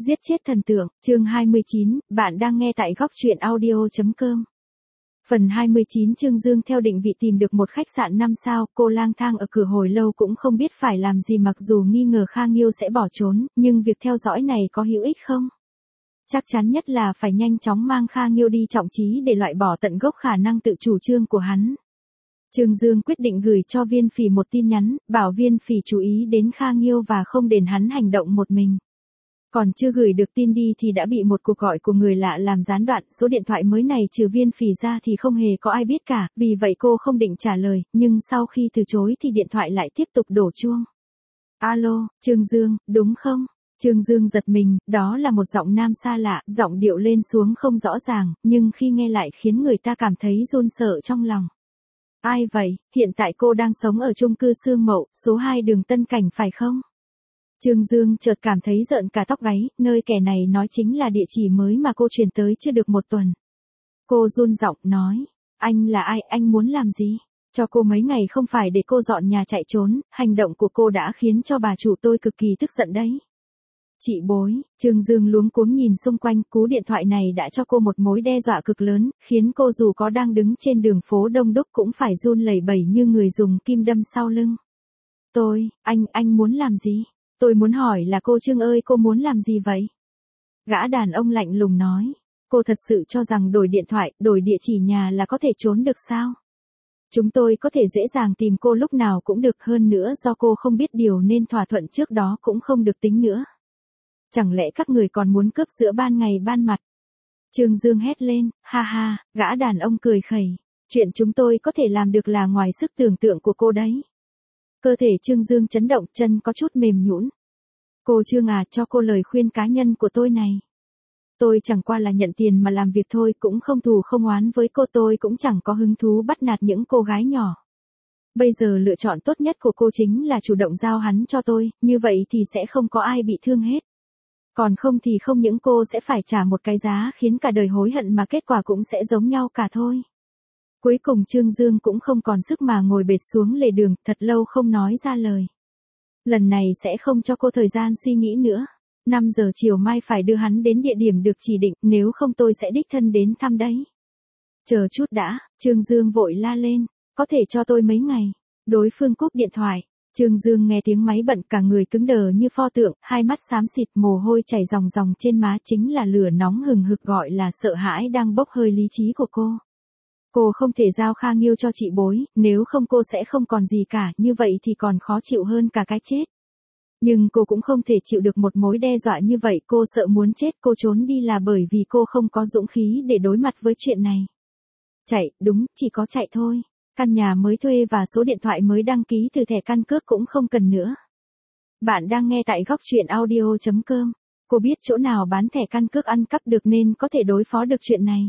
Giết chết thần tượng, chương 29, bạn đang nghe tại góc truyện audio.com. Phần 29 Trương Dương theo định vị tìm được một khách sạn 5 sao, cô lang thang ở cửa hồi lâu cũng không biết phải làm gì mặc dù nghi ngờ Kha Nghiêu sẽ bỏ trốn, nhưng việc theo dõi này có hữu ích không? Chắc chắn nhất là phải nhanh chóng mang Kha Nghiêu đi trọng trí để loại bỏ tận gốc khả năng tự chủ trương của hắn. Trương Dương quyết định gửi cho Viên Phỉ một tin nhắn, bảo Viên Phỉ chú ý đến Kha Nghiêu và không để hắn hành động một mình. Còn chưa gửi được tin đi thì đã bị một cuộc gọi của người lạ làm gián đoạn, số điện thoại mới này trừ Viên Phỉ ra thì không hề có ai biết cả, vì vậy cô không định trả lời, nhưng sau khi từ chối thì điện thoại lại tiếp tục đổ chuông. Alo, Trương Dương, đúng không? Trương Dương giật mình, đó là một giọng nam xa lạ, giọng điệu lên xuống không rõ ràng, nhưng khi nghe lại khiến người ta cảm thấy run sợ trong lòng. Ai vậy, hiện tại cô đang sống ở chung cư Sương Mậu, số 2 đường Tân Cảnh phải không? Trương Dương chợt cảm thấy rợn cả tóc gáy, nơi kẻ này nói chính là địa chỉ mới mà cô truyền tới chưa được một tuần. Cô run giọng nói, anh là ai, anh muốn làm gì? Cho cô mấy ngày không phải để cô dọn nhà chạy trốn, hành động của cô đã khiến cho bà chủ tôi cực kỳ tức giận đấy. Chị bối, Trương Dương luống cuống nhìn xung quanh, cú điện thoại này đã cho cô một mối đe dọa cực lớn, khiến cô dù có đang đứng trên đường phố đông đúc cũng phải run lẩy bẩy như người dùng kim đâm sau lưng. Anh muốn làm gì? Tôi muốn hỏi là cô Trương ơi, cô muốn làm gì vậy? Gã đàn ông lạnh lùng nói, cô thật sự cho rằng đổi điện thoại, đổi địa chỉ nhà là có thể trốn được sao? Chúng tôi có thể dễ dàng tìm cô lúc nào cũng được, hơn nữa do cô không biết điều nên thỏa thuận trước đó cũng không được tính nữa. Chẳng lẽ các người còn muốn cướp giữa ban ngày ban mặt? Trương Dương hét lên, ha ha, gã đàn ông cười khẩy, chuyện chúng tôi có thể làm được là ngoài sức tưởng tượng của cô đấy. Cơ thể Trương Dương chấn động, chân có chút mềm nhũn. Cô Trương à, cho cô lời khuyên cá nhân của tôi này. Tôi chẳng qua là nhận tiền mà làm việc thôi, cũng không thù không oán với cô, tôi cũng chẳng có hứng thú bắt nạt những cô gái nhỏ. Bây giờ lựa chọn tốt nhất của cô chính là chủ động giao hắn cho tôi, như vậy thì sẽ không có ai bị thương hết. Còn không thì không những cô sẽ phải trả một cái giá khiến cả đời hối hận mà kết quả cũng sẽ giống nhau cả thôi. Cuối cùng Trương Dương cũng không còn sức mà ngồi bệt xuống lề đường, thật lâu không nói ra lời. Lần này sẽ không cho cô thời gian suy nghĩ nữa. 5 giờ chiều mai phải đưa hắn đến địa điểm được chỉ định, nếu không tôi sẽ đích thân đến thăm đấy. Chờ chút đã, Trương Dương vội la lên, có thể cho tôi mấy ngày. Đối phương cúp điện thoại. Trương Dương nghe tiếng máy bận cả người cứng đờ như pho tượng, hai mắt xám xịt, mồ hôi chảy ròng ròng trên má, chính là lửa nóng hừng hực gọi là sợ hãi đang bốc hơi lý trí của cô. Cô không thể giao Kha Nghiêu cho chị bối, nếu không cô sẽ không còn gì cả, như vậy thì còn khó chịu hơn cả cái chết. Nhưng cô cũng không thể chịu được một mối đe dọa như vậy, cô sợ muốn chết, cô trốn đi là bởi vì cô không có dũng khí để đối mặt với chuyện này. Chạy, đúng, chỉ có chạy thôi. Căn nhà mới thuê và số điện thoại mới đăng ký từ thẻ căn cước cũng không cần nữa. Bạn đang nghe tại góc truyện audio.com. Cô biết chỗ nào bán thẻ căn cước ăn cắp được nên có thể đối phó được chuyện này.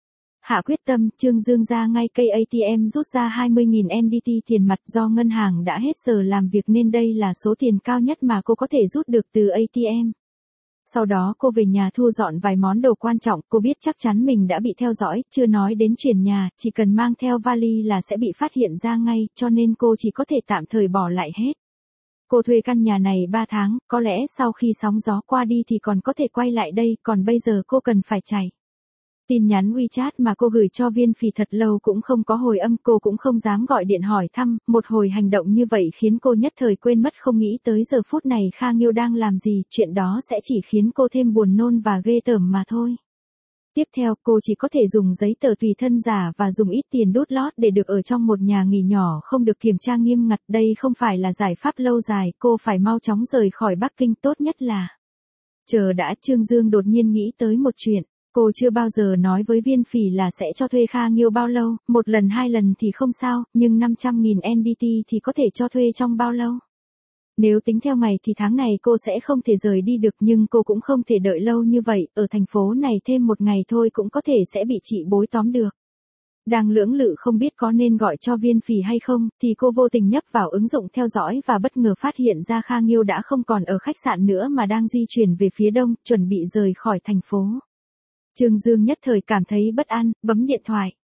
Hạ quyết tâm, Trương Dương ra ngay cây ATM rút ra 20.000 NDT tiền mặt, do ngân hàng đã hết giờ làm việc nên đây là số tiền cao nhất mà cô có thể rút được từ ATM. Sau đó cô về nhà thu dọn vài món đồ quan trọng, cô biết chắc chắn mình đã bị theo dõi, chưa nói đến chuyển nhà, chỉ cần mang theo vali là sẽ bị phát hiện ra ngay, cho nên cô chỉ có thể tạm thời bỏ lại hết. Cô thuê căn nhà này 3 tháng, có lẽ sau khi sóng gió qua đi thì còn có thể quay lại đây, còn bây giờ cô cần phải chạy. Tin nhắn WeChat mà cô gửi cho Viên Phỉ thật lâu cũng không có hồi âm, cô cũng không dám gọi điện hỏi thăm, một hồi hành động như vậy khiến cô nhất thời quên mất không nghĩ tới giờ phút này Kha Nghiêu đang làm gì, chuyện đó sẽ chỉ khiến cô thêm buồn nôn và ghê tởm mà thôi. Tiếp theo cô chỉ có thể dùng giấy tờ tùy thân giả và dùng ít tiền đút lót để được ở trong một nhà nghỉ nhỏ không được kiểm tra nghiêm ngặt, đây không phải là giải pháp lâu dài, cô phải mau chóng rời khỏi Bắc Kinh, tốt nhất là. Chờ đã, Trương Dương đột nhiên nghĩ tới một chuyện. Cô chưa bao giờ nói với Viên Phỉ là sẽ cho thuê Kha Nghiêu bao lâu, 1 lần 2 lần thì không sao, nhưng 500.000 NDT thì có thể cho thuê trong bao lâu? Nếu tính theo ngày thì tháng này cô sẽ không thể rời đi được, nhưng cô cũng không thể đợi lâu như vậy, ở thành phố này thêm 1 ngày thôi cũng có thể sẽ bị chị bối tóm được. Đang lưỡng lự không biết có nên gọi cho Viên Phỉ hay không, thì cô vô tình nhấp vào ứng dụng theo dõi và bất ngờ phát hiện ra Kha Nghiêu đã không còn ở khách sạn nữa mà đang di chuyển về phía đông, chuẩn bị rời khỏi thành phố. Trương Dương nhất thời cảm thấy bất an, bấm điện thoại.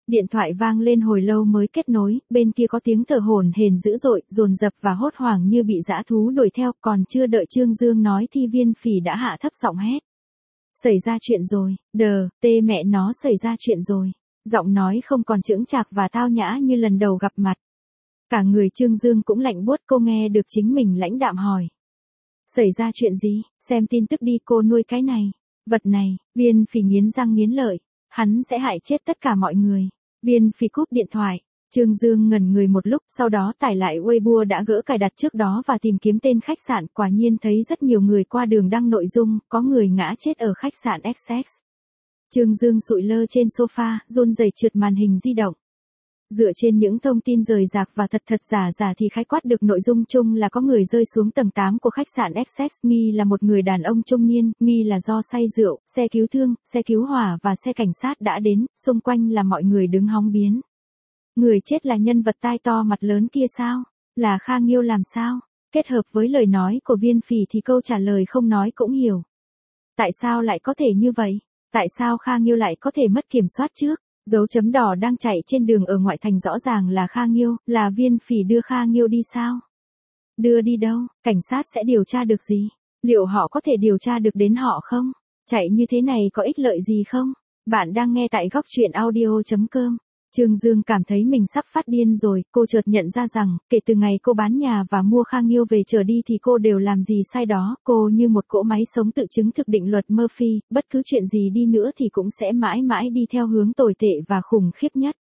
Điện thoại vang lên hồi lâu mới kết nối, bên kia có tiếng thở hổn hển dữ dội, dồn dập và hốt hoảng như bị dã thú đuổi theo, còn chưa đợi Trương Dương nói thì Viên Phỉ đã hạ thấp giọng hét. Xảy ra chuyện rồi, tê mẹ nó xảy ra chuyện rồi. Giọng nói không còn chững chạc và tao nhã như lần đầu gặp mặt. Cả người Trương Dương cũng lạnh buốt, cô nghe được chính mình lãnh đạm hỏi. Xảy ra chuyện gì, xem tin tức đi, cô nuôi cái này, vật này. Viên Phỉ nghiến răng nghiến lợi. Hắn sẽ hại chết tất cả mọi người. Viên Phỉ cúp điện thoại. Trương Dương ngẩn người một lúc, sau đó tải lại Weibo đã gỡ cài đặt trước đó và tìm kiếm tên khách sạn, quả nhiên thấy rất nhiều người qua đường đăng nội dung, có người ngã chết ở khách sạn XX. Trương Dương sụi lơ trên sofa, run rẩy trượt màn hình di động. Dựa trên những thông tin rời rạc và thật giả thì khái quát được nội dung chung là có người rơi xuống tầng 8 của khách sạn XX, nghi là một người đàn ông trung niên, nghi là do say rượu, xe cứu thương, xe cứu hỏa và xe cảnh sát đã đến, xung quanh là mọi người đứng hóng biến. Người chết là nhân vật tai to mặt lớn kia sao? Là Kha Nghiêu làm sao? Kết hợp với lời nói của Viên Phỉ thì câu trả lời không nói cũng hiểu. Tại sao lại có thể như vậy? Tại sao Kha Nghiêu lại có thể mất kiểm soát trước? Dấu chấm đỏ đang chạy trên đường ở ngoại thành rõ ràng là Kha Nghiêu, là Viên Phỉ đưa Kha Nghiêu đi sao? Đưa đi đâu? Cảnh sát sẽ điều tra được gì? Liệu họ có thể điều tra được đến họ không? Chạy như thế này có ích lợi gì không? Bạn đang nghe tại góc truyện audio.com. Trương Dương cảm thấy mình sắp phát điên rồi, cô chợt nhận ra rằng, kể từ ngày cô bán nhà và mua Kha Nghiêu về trở đi thì cô đều làm gì sai đó, cô như một cỗ máy sống tự chứng thực định luật Murphy, bất cứ chuyện gì đi nữa thì cũng sẽ mãi mãi đi theo hướng tồi tệ và khủng khiếp nhất.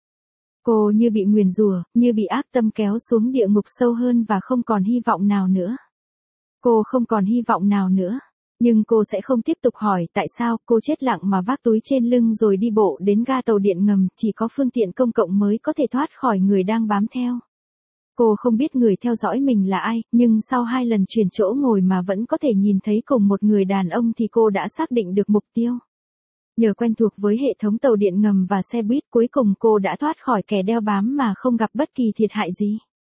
Cô như bị nguyền rủa, như bị ác tâm kéo xuống địa ngục sâu hơn và không còn hy vọng nào nữa. Cô không còn hy vọng nào nữa. Nhưng cô sẽ không tiếp tục hỏi tại sao, cô chết lặng mà vác túi trên lưng rồi đi bộ đến ga tàu điện ngầm, chỉ có phương tiện công cộng mới có thể thoát khỏi người đang bám theo. Cô không biết người theo dõi mình là ai, nhưng sau 2 lần chuyển chỗ ngồi mà vẫn có thể nhìn thấy cùng một người đàn ông thì cô đã xác định được mục tiêu. Nhờ quen thuộc với hệ thống tàu điện ngầm và xe buýt, cuối cùng cô đã thoát khỏi kẻ đeo bám mà không gặp bất kỳ thiệt hại gì.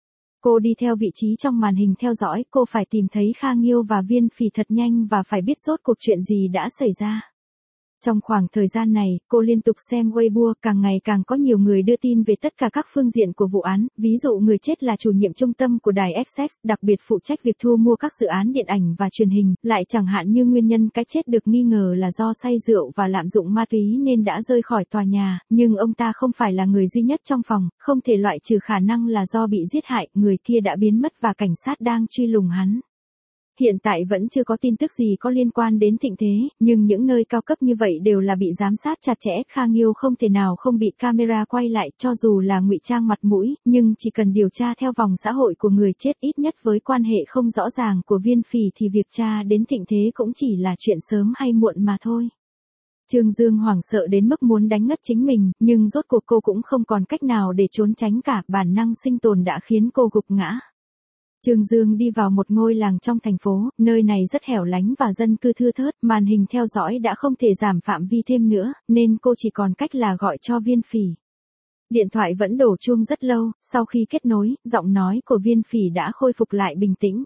Cô đi theo vị trí trong màn hình theo dõi, cô phải tìm thấy Kha Nghiêu và Viên Phỉ thật nhanh và phải biết rốt cuộc chuyện gì đã xảy ra. Trong khoảng thời gian này, cô liên tục xem Weibo, càng ngày càng có nhiều người đưa tin về tất cả các phương diện của vụ án, ví dụ người chết là chủ nhiệm trung tâm của đài XX, đặc biệt phụ trách việc thu mua các dự án điện ảnh và truyền hình, lại chẳng hạn như nguyên nhân cái chết được nghi ngờ là do say rượu và lạm dụng ma túy nên đã rơi khỏi tòa nhà, nhưng ông ta không phải là người duy nhất trong phòng, không thể loại trừ khả năng là do bị giết hại, người kia đã biến mất và cảnh sát đang truy lùng hắn. Hiện tại vẫn chưa có tin tức gì có liên quan đến Thịnh Thế, nhưng những nơi cao cấp như vậy đều là bị giám sát chặt chẽ, Kha Nghiêu không thể nào không bị camera quay lại, cho dù là ngụy trang mặt mũi, nhưng chỉ cần điều tra theo vòng xã hội của người chết, ít nhất với quan hệ không rõ ràng của Viên Phỉ thì việc tra đến Thịnh Thế cũng chỉ là chuyện sớm hay muộn mà thôi. Trương Dương hoảng sợ đến mức muốn đánh ngất chính mình, nhưng rốt cuộc cô cũng không còn cách nào để trốn tránh cả, bản năng sinh tồn đã khiến cô gục ngã. Trương Dương đi vào một ngôi làng trong thành phố, nơi này rất hẻo lánh và dân cư thưa thớt, màn hình theo dõi đã không thể giảm phạm vi thêm nữa, nên cô chỉ còn cách là gọi cho Viên Phỉ. Điện thoại vẫn đổ chuông rất lâu, sau khi kết nối, giọng nói của Viên Phỉ đã khôi phục lại bình tĩnh.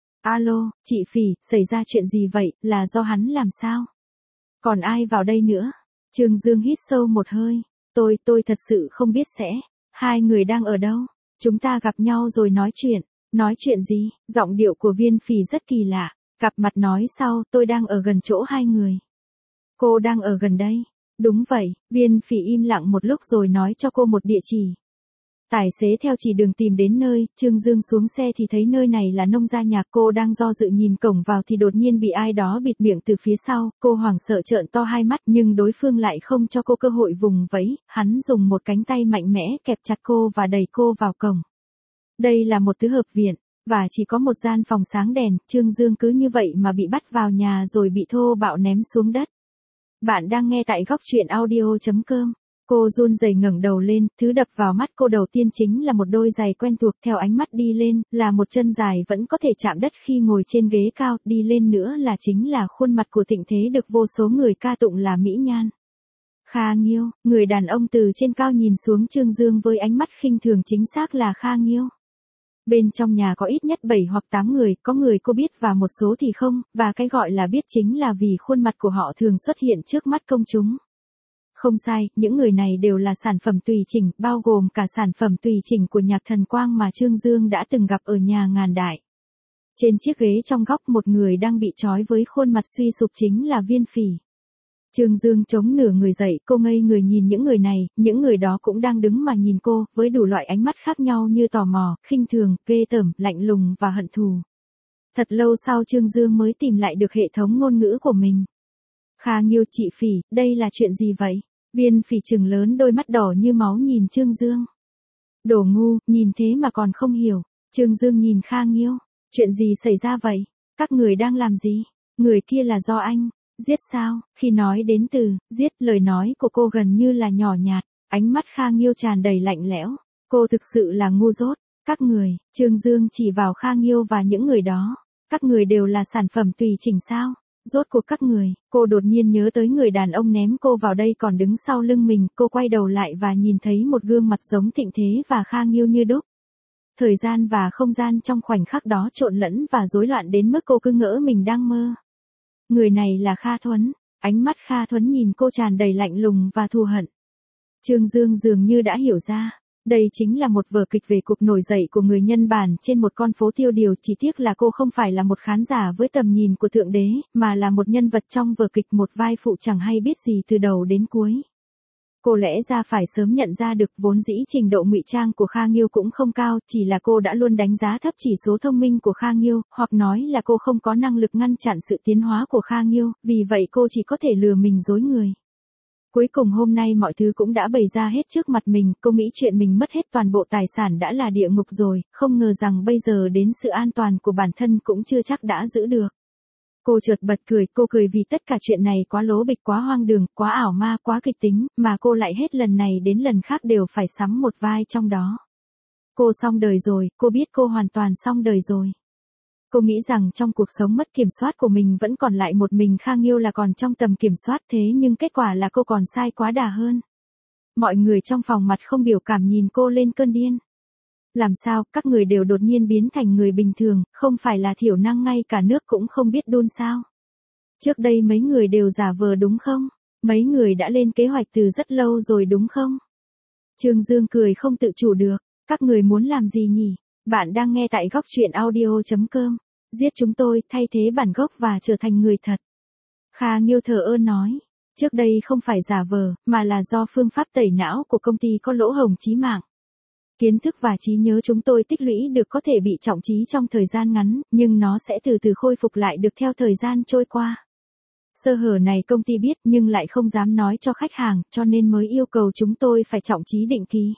Alo, chị Phỉ, xảy ra chuyện gì vậy, là do hắn làm sao? Còn ai vào đây nữa? Trương Dương hít sâu một hơi. Tôi thật sự không biết sẽ. Hai người đang ở đâu? Chúng ta gặp nhau rồi nói chuyện. Nói chuyện gì? Giọng điệu của Viên Phỉ rất kỳ lạ. Cặp mặt nói sau, tôi đang ở gần chỗ hai người. Cô đang ở gần đây. Đúng vậy, Viên Phỉ im lặng một lúc rồi nói cho cô một địa chỉ. Tài xế theo chỉ đường tìm đến nơi, Trương Dương xuống xe thì thấy nơi này là nông gia nhạc, cô đang do dự nhìn cổng vào thì đột nhiên bị ai đó bịt miệng từ phía sau, cô hoảng sợ trợn to hai mắt nhưng đối phương lại không cho cô cơ hội vùng vẫy, hắn dùng một cánh tay mạnh mẽ kẹp chặt cô và đẩy cô vào cổng. Đây là một tứ hợp viện, và chỉ có một gian phòng sáng đèn, Trương Dương cứ như vậy mà bị bắt vào nhà rồi bị thô bạo ném xuống đất. Bạn đang nghe tại góc truyện audio.com. Cô run rẩy ngẩng đầu lên, thứ đập vào mắt cô đầu tiên chính là một đôi giày quen thuộc, theo ánh mắt đi lên, là một chân dài vẫn có thể chạm đất khi ngồi trên ghế cao, đi lên nữa là chính là khuôn mặt của Thịnh Thế được vô số người ca tụng là mỹ nhan. Kha Nghiêu, người đàn ông từ trên cao nhìn xuống Trương Dương với ánh mắt khinh thường, chính xác là Kha Nghiêu. Bên trong nhà có ít nhất 7 hoặc 8 người, có người cô biết và một số thì không, và cái gọi là biết chính là vì khuôn mặt của họ thường xuất hiện trước mắt công chúng. Không sai, những người này đều là sản phẩm tùy chỉnh, bao gồm cả sản phẩm tùy chỉnh của nhạc thần quang mà Trương Dương đã từng gặp ở nhà Ngàn Đại. Trên chiếc ghế trong góc một người đang bị trói với khuôn mặt suy sụp chính là Viên Phỉ. Trương Dương chống nửa người dậy, cô ngây người nhìn những người này, những người đó cũng đang đứng mà nhìn cô, với đủ loại ánh mắt khác nhau như tò mò, khinh thường, ghê tởm, lạnh lùng và hận thù. Thật lâu sau Trương Dương mới tìm lại được hệ thống ngôn ngữ của mình. Kha Nghiêu, chị Phỉ, đây là chuyện gì vậy? Viên Phỉ trừng lớn đôi mắt đỏ như máu nhìn Trương Dương. Đồ ngu, nhìn thế mà còn không hiểu. Trương Dương nhìn Kha Nghiêu, chuyện gì xảy ra vậy? Các người đang làm gì? Người kia là do anh giết sao? Khi nói đến từ giết, lời nói của cô gần như là nhỏ nhạt, ánh mắt Kha Nghiêu tràn đầy lạnh lẽo. Cô thực sự là ngu dốt. Các người, Trương Dương chỉ vào Kha Nghiêu và những người đó. Các người đều là sản phẩm tùy chỉnh sao? Rốt cuộc các người, cô đột nhiên nhớ tới người đàn ông ném cô vào đây còn đứng sau lưng mình, cô quay đầu lại và nhìn thấy một gương mặt giống Thịnh Thế và Kha Nghiêu như đúc. Thời gian và không gian trong khoảnh khắc đó trộn lẫn và rối loạn đến mức cô cứ ngỡ mình đang mơ. Người này là Kha Thuấn, ánh mắt Kha Thuấn nhìn cô tràn đầy lạnh lùng và thù hận. Trương Dương dường như đã hiểu ra. Đây chính là một vở kịch về cuộc nổi dậy của người nhân bản trên một con phố tiêu điều, chỉ tiếc là cô không phải là một khán giả với tầm nhìn của thượng đế, mà là một nhân vật trong vở kịch, một vai phụ chẳng hay biết gì từ đầu đến cuối. Cô lẽ ra phải sớm nhận ra được, vốn dĩ trình độ ngụy trang của Kha Nghiêu cũng không cao, chỉ là cô đã luôn đánh giá thấp chỉ số thông minh của Kha Nghiêu, hoặc nói là cô không có năng lực ngăn chặn sự tiến hóa của Kha Nghiêu, vì vậy cô chỉ có thể lừa mình dối người. Cuối cùng hôm nay mọi thứ cũng đã bày ra hết trước mặt mình, cô nghĩ chuyện mình mất hết toàn bộ tài sản đã là địa ngục rồi, không ngờ rằng bây giờ đến sự an toàn của bản thân cũng chưa chắc đã giữ được. Cô chợt bật cười, cô cười vì tất cả chuyện này quá lố bịch, quá hoang đường, quá ảo ma, quá kịch tính, mà cô lại hết lần này đến lần khác đều phải sắm một vai trong đó. Cô xong đời rồi, cô biết cô hoàn toàn xong đời rồi. Cô nghĩ rằng trong cuộc sống mất kiểm soát của mình vẫn còn lại một mình Kha Nghiêu là còn trong tầm kiểm soát, thế nhưng kết quả là cô còn sai quá đà hơn. Mọi người trong phòng mặt không biểu cảm nhìn cô lên cơn điên. Làm sao, các người đều đột nhiên biến thành người bình thường, không phải là thiểu năng ngay cả nước cũng không biết đun sao? Trước đây mấy người đều giả vờ đúng không? Mấy người đã lên kế hoạch từ rất lâu rồi đúng không? Trương Dương cười không tự chủ được, các người muốn làm gì nhỉ? Bạn đang nghe tại góc truyện audio.com. Giết chúng tôi, thay thế bản gốc và trở thành người thật. Kha Nghiêu thờ ơ nói. Trước đây không phải giả vờ, mà là do phương pháp tẩy não của công ty có lỗ hổng chí mạng. Kiến thức và trí nhớ chúng tôi tích lũy được có thể bị trọng trí trong thời gian ngắn, nhưng nó sẽ từ từ khôi phục lại được theo thời gian trôi qua. Sơ hở này công ty biết nhưng lại không dám nói cho khách hàng, cho nên mới yêu cầu chúng tôi phải trọng trí định kỳ.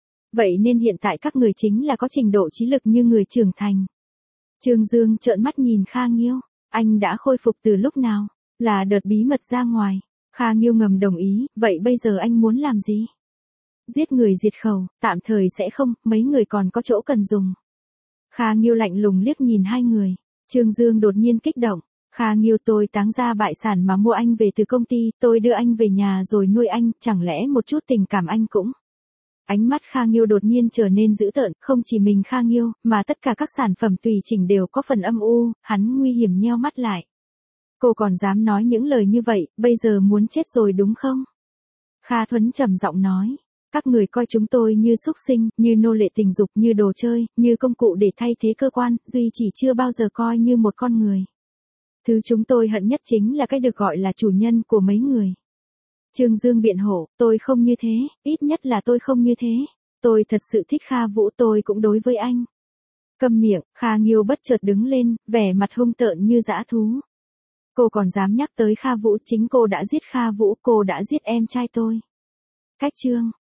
Vậy nên hiện tại các người chính là có trình độ trí lực như người trưởng thành. Trương Dương trợn mắt nhìn Kha Nghiêu, anh đã khôi phục từ lúc nào? Là đợt bí mật ra ngoài. Kha Nghiêu ngầm đồng ý, vậy bây giờ anh muốn làm gì? Giết người diệt khẩu, tạm thời sẽ không, mấy người còn có chỗ cần dùng. Kha Nghiêu lạnh lùng liếc nhìn hai người. Trương Dương đột nhiên kích động. Kha Nghiêu, tôi táng ra bại sản mà mua anh về từ công ty, tôi đưa anh về nhà rồi nuôi anh, chẳng lẽ một chút tình cảm anh cũng... Ánh mắt Kha Nghiêu đột nhiên trở nên dữ tợn, không chỉ mình Kha Nghiêu, mà tất cả các sản phẩm tùy chỉnh đều có phần âm u, hắn nguy hiểm nheo mắt lại. Cô còn dám nói những lời như vậy, bây giờ muốn chết rồi đúng không? Kha Thuấn trầm giọng nói, các người coi chúng tôi như súc sinh, như nô lệ tình dục, như đồ chơi, như công cụ để thay thế cơ quan, duy chỉ chưa bao giờ coi như một con người. Thứ chúng tôi hận nhất chính là cái được gọi là chủ nhân của mấy người. Trương Dương biện hộ, tôi không như thế, ít nhất là tôi không như thế. Tôi thật sự thích Kha Vũ, tôi cũng đối với anh. Câm miệng, Kha Nghiêu bất chợt đứng lên, vẻ mặt hung tợn như dã thú. Cô còn dám nhắc tới Kha Vũ, chính cô đã giết Kha Vũ, cô đã giết em trai tôi. Cách chương.